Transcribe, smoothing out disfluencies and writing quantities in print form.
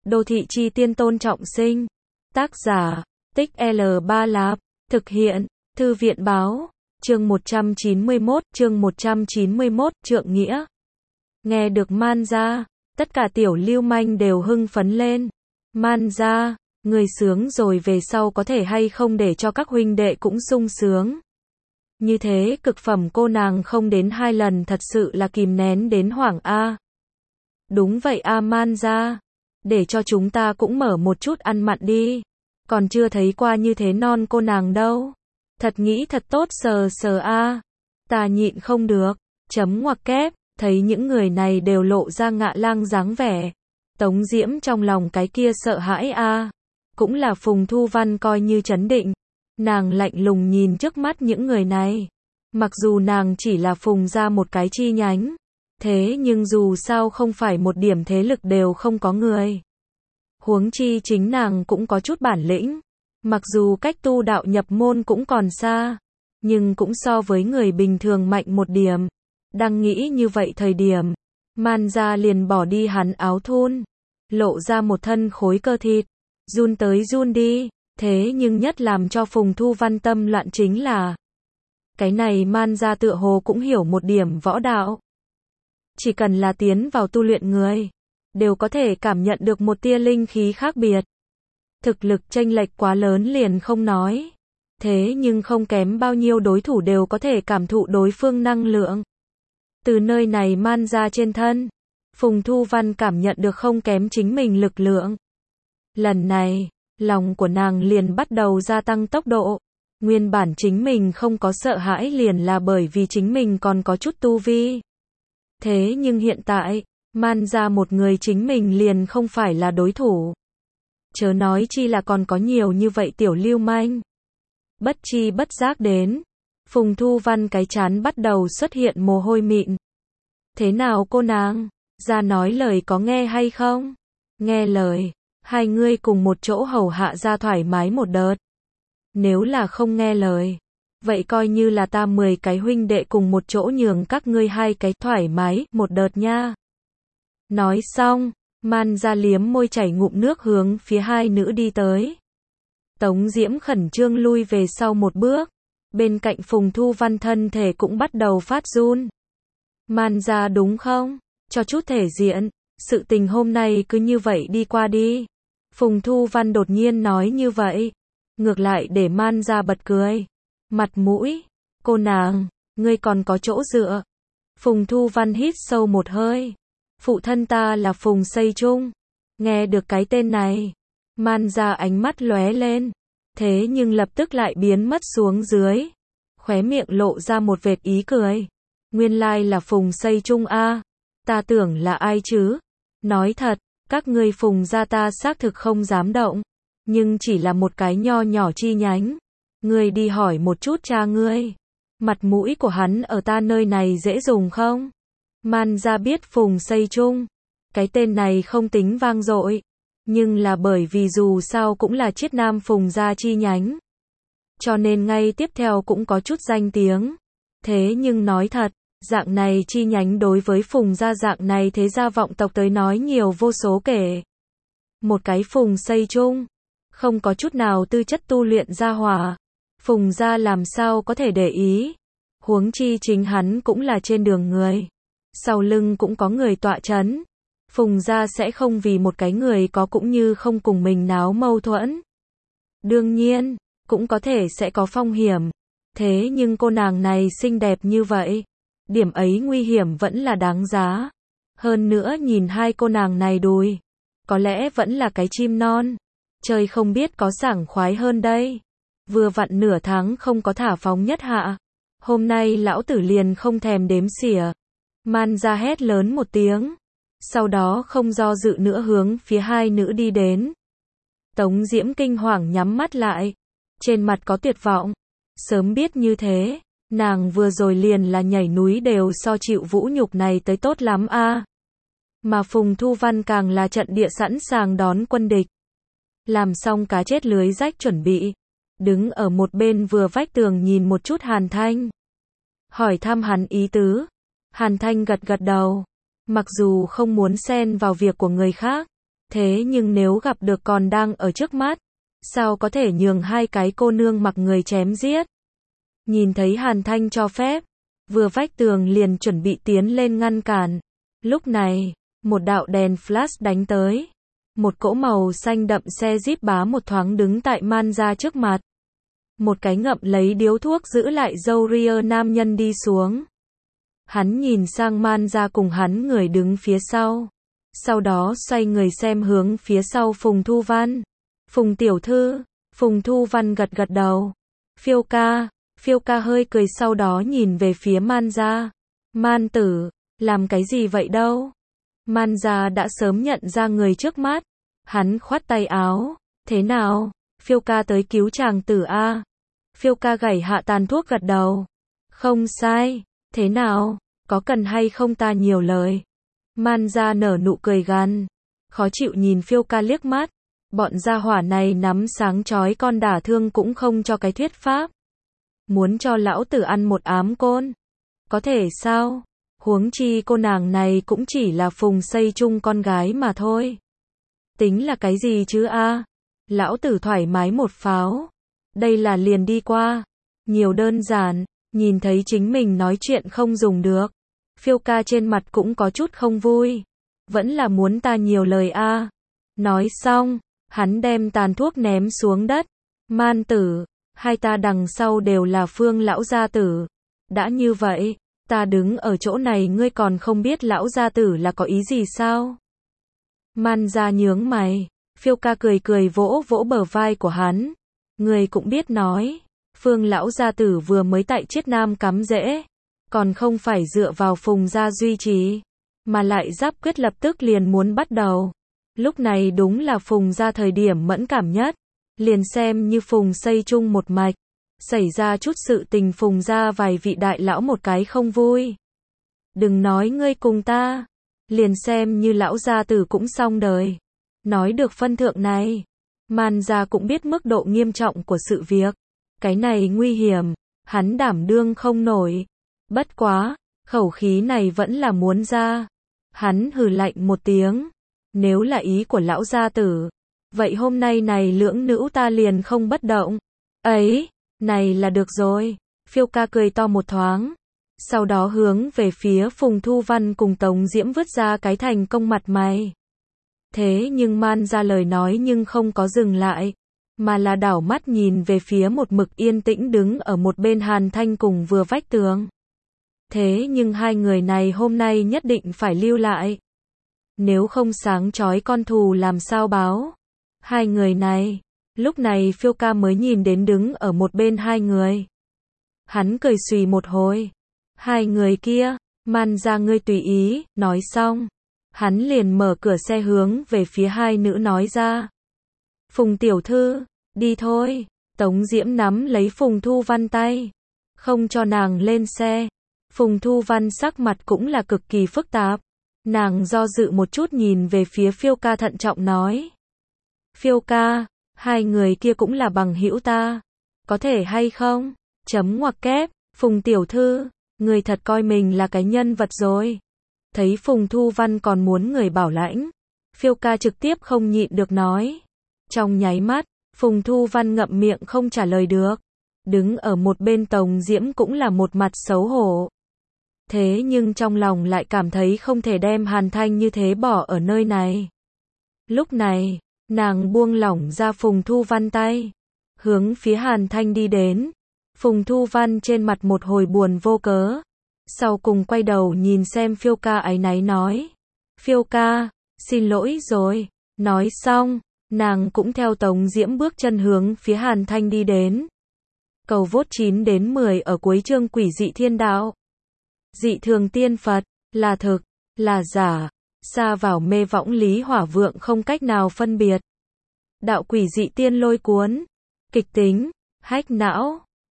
Đô thị chi tiên Tôn Trọng Sinh. Tác giả, Tích L3 Lạp. Thực hiện, Thư viện báo. Chương 191, Trượng Nghĩa. Nghe được man gia, tất cả tiểu lưu manh đều hưng phấn lên. Man gia, người sướng rồi, về sau có thể hay không để cho các huynh đệ cũng sung sướng. Như thế cực phẩm cô nàng không đến 2 lần thật sự là kìm nén đến hoảng a. Đúng vậy a man gia, để cho chúng ta cũng mở một chút ăn mặn đi. Còn chưa thấy qua như thế non cô nàng đâu. Thật nghĩ thật tốt sờ sờ a. Ta nhịn không được. Chấm ngoặc kép, thấy những người này đều lộ ra ngạ lang dáng vẻ. Tống Diễm trong lòng cái kia sợ hãi a. Cũng là Phùng Thu Văn coi như trấn định. Nàng lạnh lùng nhìn trước mắt những người này. Mặc dù nàng chỉ là Phùng gia một cái chi nhánh. Thế nhưng dù sao không phải một điểm thế lực đều không có người. Huống chi chính nàng cũng có chút bản lĩnh. Mặc dù cách tu đạo nhập môn cũng còn xa. Nhưng cũng so với người bình thường mạnh một điểm. Đang nghĩ như vậy thời điểm. Man gia liền bỏ đi hắn áo thun. Lộ ra một thân khối cơ thịt. Run tới run đi. Thế nhưng nhất làm cho Phùng Thu Văn tâm loạn chính là. Cái này man gia tựa hồ cũng hiểu một điểm võ đạo. Chỉ cần là tiến vào tu luyện người. Đều có thể cảm nhận được một tia linh khí khác biệt. Thực lực chênh lệch quá lớn liền không nói. Thế nhưng không kém bao nhiêu đối thủ đều có thể cảm thụ đối phương năng lượng. Từ nơi này man ra trên thân. Phùng Thu Văn cảm nhận được không kém chính mình lực lượng. Lần này, lòng của nàng liền bắt đầu gia tăng tốc độ. Nguyên bản chính mình không có sợ hãi liền là bởi vì chính mình còn có chút tu vi. Thế nhưng hiện tại, man ra một người chính mình liền không phải là đối thủ. Chớ nói chi là còn có nhiều như vậy tiểu lưu manh. Bất chi bất giác đến. Phùng Thu Văn cái trán bắt đầu xuất hiện mồ hôi mịn. Thế nào cô nàng? Ra nói lời có nghe hay không? Nghe lời. Hai ngươi cùng một chỗ hầu hạ ra thoải mái một đợt. Nếu là không nghe lời. Vậy coi như là ta 10 cái huynh đệ cùng một chỗ nhường các ngươi 2 cái thoải mái một đợt nha. Nói xong. Man ra liếm môi chảy ngụm nước hướng phía hai nữ đi tới. Tống Diễm khẩn trương lui về sau một bước. Bên cạnh Phùng Thu Văn thân thể cũng bắt đầu phát run. Man ra đúng không? Cho chút thể diện. Sự tình hôm nay cứ như vậy đi qua đi. Phùng Thu Văn đột nhiên nói như vậy. Ngược lại để man ra bật cười. Mặt mũi. Cô nàng, ngươi còn có chỗ dựa. Phùng Thu Văn hít sâu một hơi. Phụ thân ta là Phùng Xây Trung. Nghe được cái tên này. Man ra ánh mắt lóe lên. Thế nhưng lập tức lại biến mất xuống dưới. Khóe miệng lộ ra một vệt ý cười. Nguyên lai là Phùng Xây Trung a. Ta tưởng là ai chứ? Nói thật, các ngươi Phùng gia ta xác thực không dám động. Nhưng chỉ là một cái nho nhỏ chi nhánh. Ngươi đi hỏi một chút cha ngươi. Mặt mũi của hắn ở ta nơi này dễ dùng không? Man ra biết Phùng Xây Trung. Cái tên này không tính vang dội. Nhưng là bởi vì dù sao cũng là chiết nam Phùng gia chi nhánh. Cho nên ngay tiếp theo cũng có chút danh tiếng. Thế nhưng nói thật, dạng này chi nhánh đối với Phùng gia dạng này thế gia vọng tộc tới nói nhiều vô số kể. Một cái Phùng Xây Trung. Không có chút nào tư chất tu luyện gia hỏa. Phùng gia làm sao có thể để ý. Huống chi chính hắn cũng là trên đường người. Sau lưng cũng có người tọa chấn. Phùng gia sẽ không vì một cái người có cũng như không cùng mình náo mâu thuẫn. Đương nhiên, cũng có thể sẽ có phong hiểm. Thế nhưng cô nàng này xinh đẹp như vậy. Điểm ấy nguy hiểm vẫn là đáng giá. Hơn nữa nhìn hai cô nàng này đùi. Có lẽ vẫn là cái chim non. Chơi không biết có sảng khoái hơn đây. Vừa vặn nửa tháng không có thả phóng nhất hạ. Hôm nay lão tử liền không thèm đếm xỉa. Man ra hét lớn một tiếng. Sau đó không do dự nữa hướng phía hai nữ đi đến. Tống Diễm kinh hoàng nhắm mắt lại. Trên mặt có tuyệt vọng. Sớm biết như thế. Nàng vừa rồi liền là nhảy núi đều so chịu vũ nhục này tới tốt lắm a. Mà Phùng Thu Văn càng là trận địa sẵn sàng đón quân địch. Làm xong cá chết lưới rách chuẩn bị. Đứng ở một bên vừa vách tường nhìn một chút Hàn Thanh. Hỏi thăm hắn ý tứ. Hàn Thanh gật gật đầu. Mặc dù không muốn xen vào việc của người khác. Thế nhưng nếu gặp được còn đang ở trước mắt, sao có thể nhường hai cái cô nương mặc người chém giết. Nhìn thấy Hàn Thanh cho phép, vừa vách tường liền chuẩn bị tiến lên ngăn cản. Lúc này, một đạo đèn flash đánh tới. Một cỗ màu xanh đậm xe Jeep bá một thoáng đứng tại Man Ra trước mặt. Một cái ngậm lấy điếu thuốc giữ lại râu ria nam nhân đi xuống. Hắn nhìn sang Man Ra cùng hắn người đứng phía sau. Sau đó xoay người xem hướng phía sau Phùng Thu Văn. Phùng tiểu thư, Phùng Thu Văn gật gật đầu. Phiêu ca hơi cười sau đó nhìn về phía Man Ra. Man tử, làm cái gì vậy đâu? Man Ra đã sớm nhận ra người trước mắt. Hắn khoát tay áo. Thế nào? Phiêu ca tới cứu chàng tử a. Phiêu ca gảy hạ tàn thuốc gật đầu. Không sai. Thế nào? Có cần hay không ta nhiều lời? Man Ra nở nụ cười gằn. Khó chịu nhìn Phiêu ca liếc mắt. Bọn gia hỏa này nắm sáng chói con đả thương cũng không cho cái thuyết pháp. Muốn cho lão tử ăn một ám côn. Có thể sao? Huống chi cô nàng này cũng chỉ là Phùng Xây Chung con gái mà thôi. Tính là cái gì chứ a? Lão tử thoải mái một pháo. Đây là liền đi qua. Nhiều đơn giản, nhìn thấy chính mình nói chuyện không dùng được. Phiêu ca trên mặt cũng có chút không vui. Vẫn là muốn ta nhiều lời a. Nói xong, hắn đem tàn thuốc ném xuống đất. Man tử, hai ta đằng sau đều là Phương lão gia tử. Đã như vậy, ta đứng ở chỗ này ngươi còn không biết lão gia tử là có ý gì sao? Man Ra nhướng mày. Phiêu ca cười cười vỗ vỗ bờ vai của hắn. Người cũng biết nói. Phương lão gia tử vừa mới tại Chiết Nam cắm rễ. Còn không phải dựa vào Phùng gia duy trì. Mà lại giáp quyết lập tức liền muốn bắt đầu. Lúc này đúng là Phùng gia thời điểm mẫn cảm nhất. Liền xem như Phùng Xây Chung một mạch. Xảy ra chút sự tình Phùng gia vài vị đại lão một cái không vui. Đừng nói ngươi cùng ta. Liền xem như lão gia tử cũng xong đời. Nói được phân thượng này. Man Ra cũng biết mức độ nghiêm trọng của sự việc. Cái này nguy hiểm. Hắn đảm đương không nổi. Bất quá, khẩu khí này vẫn là muốn ra. Hắn hừ lạnh một tiếng. Nếu là ý của lão gia tử. Vậy hôm nay này lưỡng nữ ta liền không bất động. Ấy, này là được rồi. Phiêu ca cười to một thoáng. Sau đó hướng về phía Phùng Thu Văn cùng Tống Diễm vứt ra cái thành công mặt mày. Thế nhưng Man Ra lời nói nhưng không có dừng lại. Mà là đảo mắt nhìn về phía một mực yên tĩnh đứng ở một bên Hàn Thanh cùng vừa vách tường. Thế nhưng hai người này hôm nay nhất định phải lưu lại. Nếu không sáng chói con thù làm sao báo. Hai người này. Lúc này Phiêu ca mới nhìn đến đứng ở một bên hai người. Hắn cười xùy một hồi. Hai người kia, Man Ra ngươi tùy ý, nói xong. Hắn liền mở cửa xe hướng về phía hai nữ nói ra. Phùng tiểu thư, đi thôi. Tống Diễm nắm lấy Phùng Thu Văn tay. Không cho nàng lên xe. Phùng Thu Văn sắc mặt cũng là cực kỳ phức tạp. Nàng do dự một chút nhìn về phía Phiêu ca thận trọng nói. Phiêu ca, hai người kia cũng là bằng hữu ta. Có thể hay không? Chấm ngoặc kép, Phùng tiểu thư, người thật coi mình là cái nhân vật rồi. Thấy Phùng Thu Văn còn muốn người bảo lãnh. Phiêu ca trực tiếp không nhịn được nói. Trong nháy mắt, Phùng Thu Văn ngậm miệng không trả lời được. Đứng ở một bên Tống Diễm cũng là một mặt xấu hổ. Thế nhưng trong lòng lại cảm thấy không thể đem Hàn Thanh như thế bỏ ở nơi này. Lúc này, nàng buông lỏng ra Phùng Thu Văn tay. Hướng phía Hàn Thanh đi đến. Phùng Thu Văn trên mặt một hồi buồn vô cớ. Sau cùng quay đầu nhìn xem Phiêu ca áy náy nói. Phiêu ca, xin lỗi rồi. Nói xong, nàng cũng theo Tống Diễm bước chân hướng phía Hàn Thanh đi đến. Cầu vốt 9 đến 10 ở cuối chương Quỷ dị thiên đạo. Dị thường tiên Phật, là thực, là giả, xa vào mê võng lý hỏa vượng không cách nào phân biệt. Đạo quỷ dị tiên lôi cuốn, kịch tính, hách não.